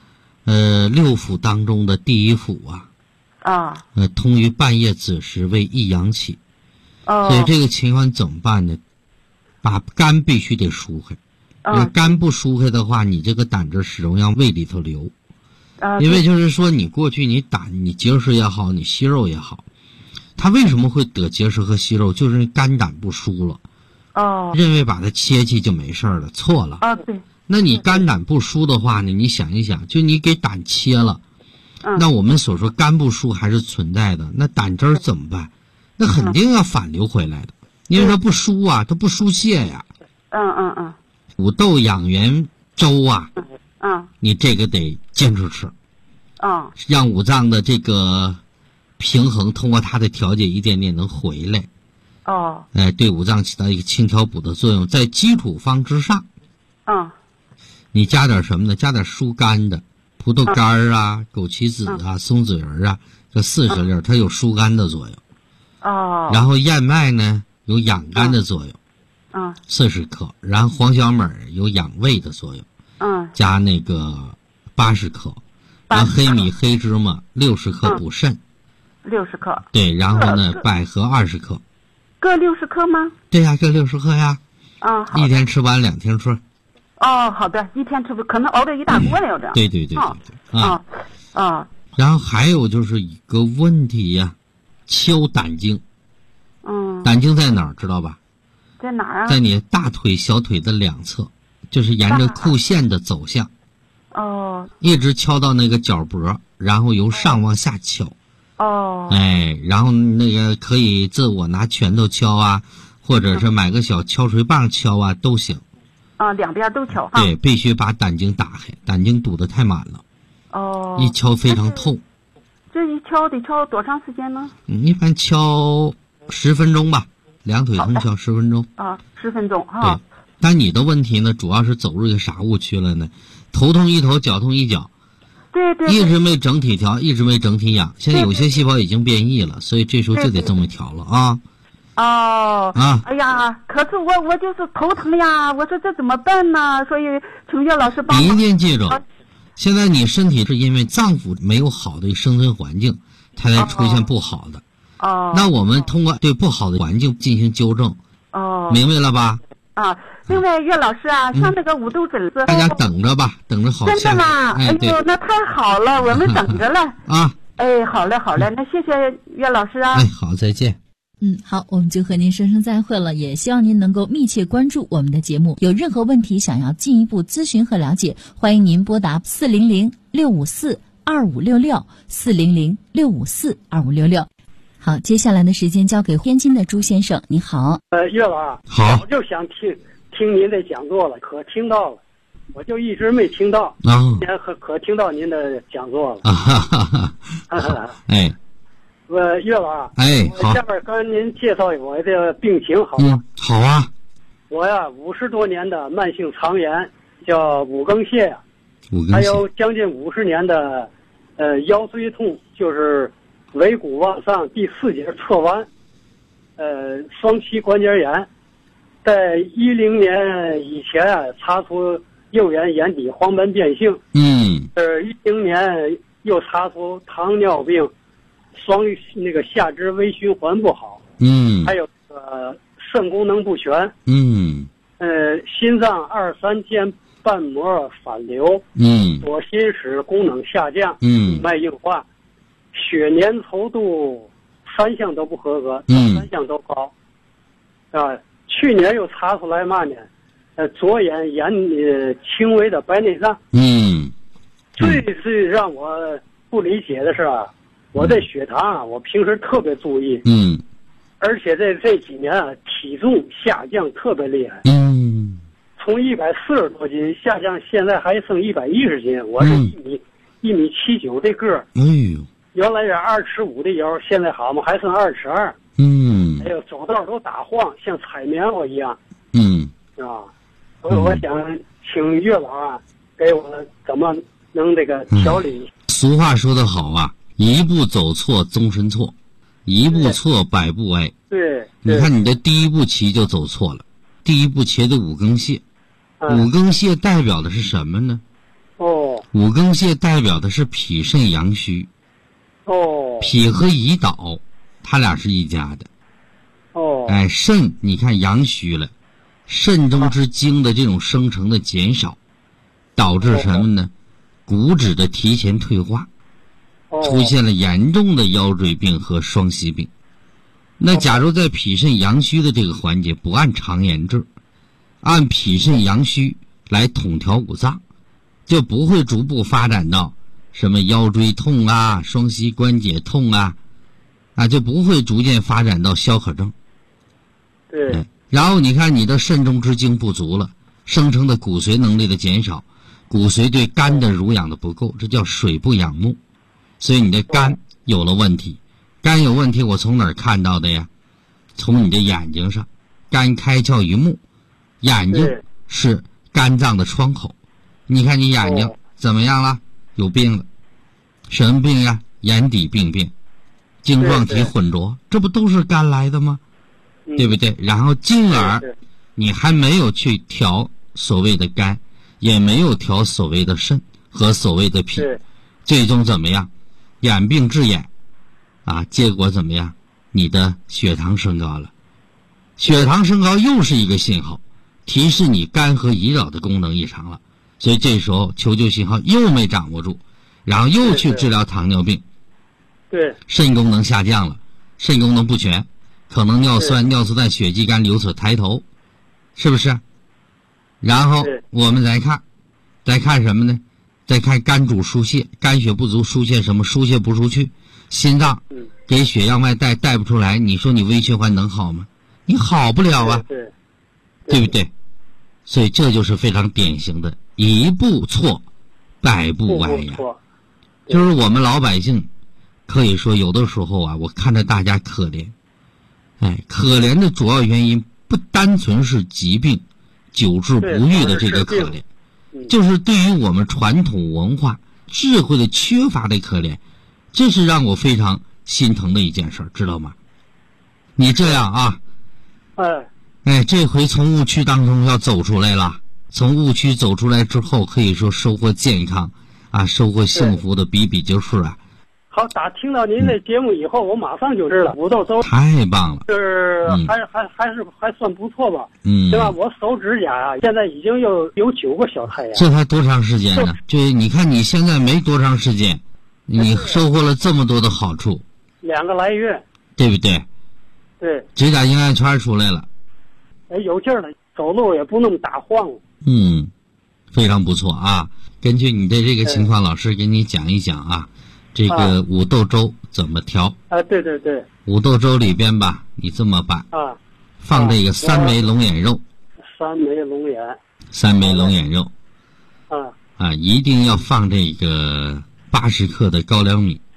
Speaker 11: ，6腑当中的第1腑通于半夜子时为益阳气。所以这个情况怎么办呢？把肝必须得疏开，因为肝不疏开的话，你这个胆汁始终让胃里头流， 因为就是说你过去你结石也好，你息肉也好，它为什么会得结石和息肉，就是肝胆不舒了。认为把它切去就没事了，错了。
Speaker 9: 对。
Speaker 11: 那你肝胆不舒的话呢，你想一想，就你给胆切了，那我们所说肝不舒还是存在的，那胆汁儿怎么办？那肯定要反流回来的，因为它不舒啊，它不疏泄呀。五豆养元粥啊，你这个得坚持吃，让五脏的这个平衡通过它的调节一点点能回来。对五脏起到一个清调补的作用，在基础方之上，你加点什么呢？加点疏肝的，葡萄干啊、枸杞子啊、松子仁啊，这40粒它有疏肝的作用。然后燕麦呢有养肝的作用，40克，然后黄小米有养胃的作用，加那个80克，然后黑米、黑芝麻60克补肾
Speaker 9: ，60克。
Speaker 11: 对，然后呢百合20克。
Speaker 9: 各60克吗？
Speaker 11: 对呀，各60克呀。一天吃完2天吃。
Speaker 9: 好的，一天吃不可能熬着一大锅了，要这样。
Speaker 11: 对。然后还有就是一个问题呀，敲胆经。胆经在哪儿知道吧？
Speaker 9: 在哪儿啊？
Speaker 11: 在你大腿、小腿的2侧，就是沿着裤线的走向。一直敲到那个脚脖，然后由上往下敲。然后那个可以自我拿拳头敲啊，或者是买个小敲锤棒敲啊，都行。
Speaker 9: 两边都敲。
Speaker 11: 对，必须把胆经打开，胆经堵得太满了。一敲非常痛。
Speaker 9: 这一敲得敲多长时间呢？
Speaker 11: 一般敲10分钟吧，2腿同敲10分钟。
Speaker 9: 10分钟哈。
Speaker 11: 对，但你的问题呢，主要是走入一个啥误区了呢？头痛一头，脚痛一脚。
Speaker 9: 对。
Speaker 11: 一直没整体调，一直没整体养，现在有些细胞已经变异了，所以这时候就得这么调了啊。
Speaker 9: 哎呀，可是我就是头疼呀，我说这怎么办呢？所以请岳老师帮忙。
Speaker 11: 你一定记住，现在你身体是因为脏腑没有好的生存环境，它才出现不好的。那我们通过对不好的环境进行纠正。明白了吧？
Speaker 9: 另外岳老师啊，像那个五豆疹子，
Speaker 11: 大家等着吧，等着好。
Speaker 9: 真的吗？哎呦，那太好了，我们等着了。好嘞，那谢谢岳老师啊。
Speaker 11: 好，再见。
Speaker 5: 好，我们就和您说声再会了，也希望您能够密切关注我们的节目。有任何问题想要进一步咨询和了解，欢迎您拨打400-654-2566，400-654-2566。好，接下来的时间交给天津的朱先生，你好。
Speaker 13: 岳老，
Speaker 11: 好，
Speaker 13: 我就想听您的讲座了，可听到了，我就一直没听到，可听到您的讲座了。岳老，
Speaker 11: 好，
Speaker 13: 下边跟您介绍我的病情好吗？
Speaker 11: 好啊。
Speaker 13: 我呀，50多年的慢性肠炎，叫五更泻呀，还有将近50年的腰椎痛，就是尾骨往上第4节侧弯，双膝关节炎。在10年以前啊，查出右眼眼底黄斑变性。10年又查出糖尿病，那个下肢微循环不好。还有肾功能不全。心脏2、3间瓣膜反流。左心室功能下降。脉硬化。血粘稠度3项都不合格，3项都高。去年又查出来嘛呢？左眼轻微的白内障。最让我不理解的是啊，我这血糖啊，我平时特别注意。而且这几年啊，体重下降特别厉害。从140多斤下降，现在还剩110斤。我是1米79的个儿。原来是2尺5的腰，现在好嘛，还剩2尺2。还有走道都打晃，像踩棉花一样。我想请岳老啊，给我怎么能这个调理。
Speaker 11: 俗话说得好啊，一步走错终身错，一步错百步歪。
Speaker 13: 对，
Speaker 11: 你看你的第一步棋就走错了，第一步棋的五更泻。五更泻代表的是什么呢？五更泻代表的是脾肾阳虚。脾和胰岛，他俩是一家的。肾你看阳虚了，肾中之精的这种生成的减少，导致什么呢？ 骨质的提前退化，出现了严重的腰椎病和双膝病。那假如在脾肾阳虚的这个环节不按常言治，按脾肾阳虚来统调五脏，就不会逐步发展到什么腰椎痛啊、双膝关节痛啊，就不会逐渐发展到消渴症。
Speaker 13: 对。
Speaker 11: 然后你看你的肾中之精不足了，生成的骨髓能力的减少，骨髓对肝的濡养的不够，这叫水不养目，所以你的肝有了问题。肝有问题我从哪儿看到的呀？从你的眼睛上，肝开窍于目，眼睛是肝脏的窗口。你看你眼睛怎么样了？有病了。什么病呀？眼底病变，晶状体混浊，这不都是肝来的吗？对不对？然后进而你还没有去调所谓的肝，也没有调所谓的肾和所谓的脾，最终怎么样？眼病致眼结果怎么样？你的血糖升高了。血糖升高又是一个信号，提示你肝和胰岛的功能异常了。所以这时候求救信号又没掌握住，然后又去治疗糖尿病。
Speaker 13: 对，
Speaker 11: 肾功能下降了，肾功能不全，可能尿酸、尿素氮、血迹肝瘤所抬头，是不是？然后我们再看什么呢？再看肝主疏泄，肝血不足疏泄什么？疏泄不出去，心脏给血样外带不出来，你说你微循环能好吗？你好不了啊，对不对？所以这就是非常典型的一步错，百步歪呀。就是我们老百姓可以说有的时候我看着大家可怜，可怜的主要原因不单纯是疾病久治不愈的这个可怜，就是对于我们传统文化智慧的缺乏的可怜，这是让我非常心疼的一件事，知道吗？你这样这回从误区当中要走出来了，从误区走出来之后，可以说收获健康收获幸福的比比就是
Speaker 13: 好，听到您的节目以后，我马上就知道五豆粥
Speaker 11: 太棒了，
Speaker 13: 就是还算不错吧。对吧？我手指甲现在已经有9个小太阳。
Speaker 11: 这才多长时间呢？就你看你现在没多长时间，你收获了这么多的好处。
Speaker 13: 2个来月，
Speaker 11: 对不对？
Speaker 13: 对。
Speaker 11: 指甲硬爱圈出来了。
Speaker 13: 有劲儿了，走路也不那么打晃。
Speaker 11: 非常不错根据你的这个情况，老师给你讲一讲这个五豆粥怎么调？
Speaker 13: 对对对。
Speaker 11: 五豆粥里边你这么办放这个3枚龙眼肉。
Speaker 13: 3枚龙眼。
Speaker 11: 3枚龙眼肉。一定要放这个80克的高粱米。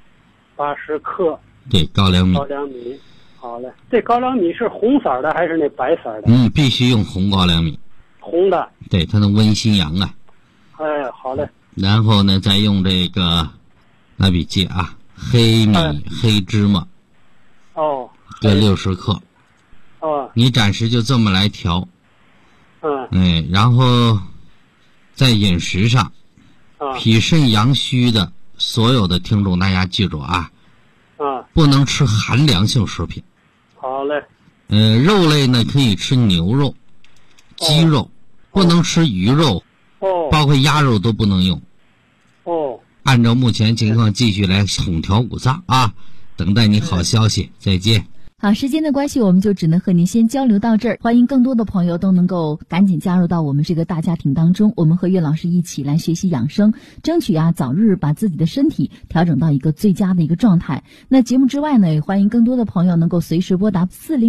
Speaker 13: 80克。
Speaker 11: 对，高粱米。
Speaker 13: 高粱米。好嘞，这高粱米是红色的还是那白色的？
Speaker 11: 必须用红高粱米。
Speaker 13: 红的。
Speaker 11: 对，它能温心阳
Speaker 13: 好嘞。
Speaker 11: 然后呢，再用这个拿笔记黑米、黑芝麻。各60克。你暂时就这么来调。然后在饮食上，脾肾阳虚的所有的听众，大家记住不能吃寒凉性食品。
Speaker 13: 好嘞。
Speaker 11: 肉类呢可以吃牛肉、鸡肉，不能吃鱼肉，包括鸭肉都不能用。按照目前情况继续来统调五脏等待你好消息，再见。
Speaker 5: 好，时间的关系，我们就只能和您先交流到这儿。欢迎更多的朋友都能够赶紧加入到我们这个大家庭当中，我们和岳老师一起来学习养生，争取早日把自己的身体调整到一个最佳的一个状态。那节目之外呢，也欢迎更多的朋友能够随时拨打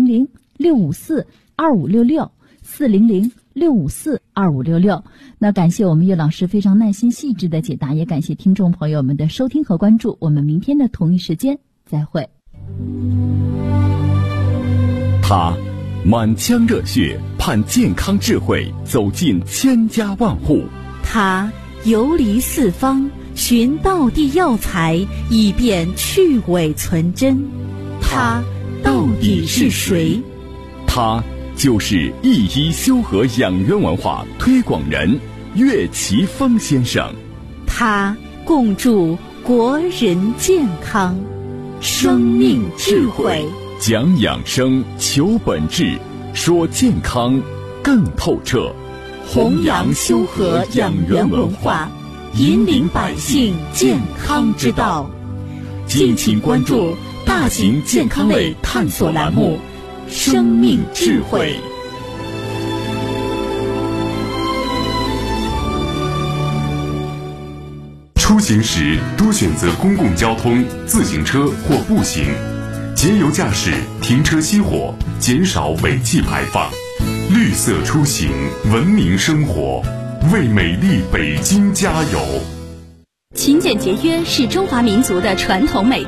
Speaker 5: 400-654-2566，400-654-2566。那感谢我们岳老师非常耐心细致的解答，也感谢听众朋友们的收听和关注。我们明天的同一时间再会。
Speaker 3: 他满腔热血盼健康智慧走进千家万户，
Speaker 4: 他游离四方寻道地药材以便去伪存真，他到底是谁？
Speaker 3: 他就是一医修和养元文化推广人岳奇峰先生，
Speaker 4: 他共筑国人健康生命智慧，
Speaker 3: 讲养生求本质，说健康更透彻，
Speaker 4: 弘扬修和养元文化， 引领百姓健康之道。敬请关注大型健康类探索栏目《生命智慧》。
Speaker 3: 出行时多选择公共交通、自行车或步行，节油驾驶，停车熄火，减少尾气排放。绿色出行，文明生活，为美丽北京加油。
Speaker 2: 勤俭节约是中华民族的传统美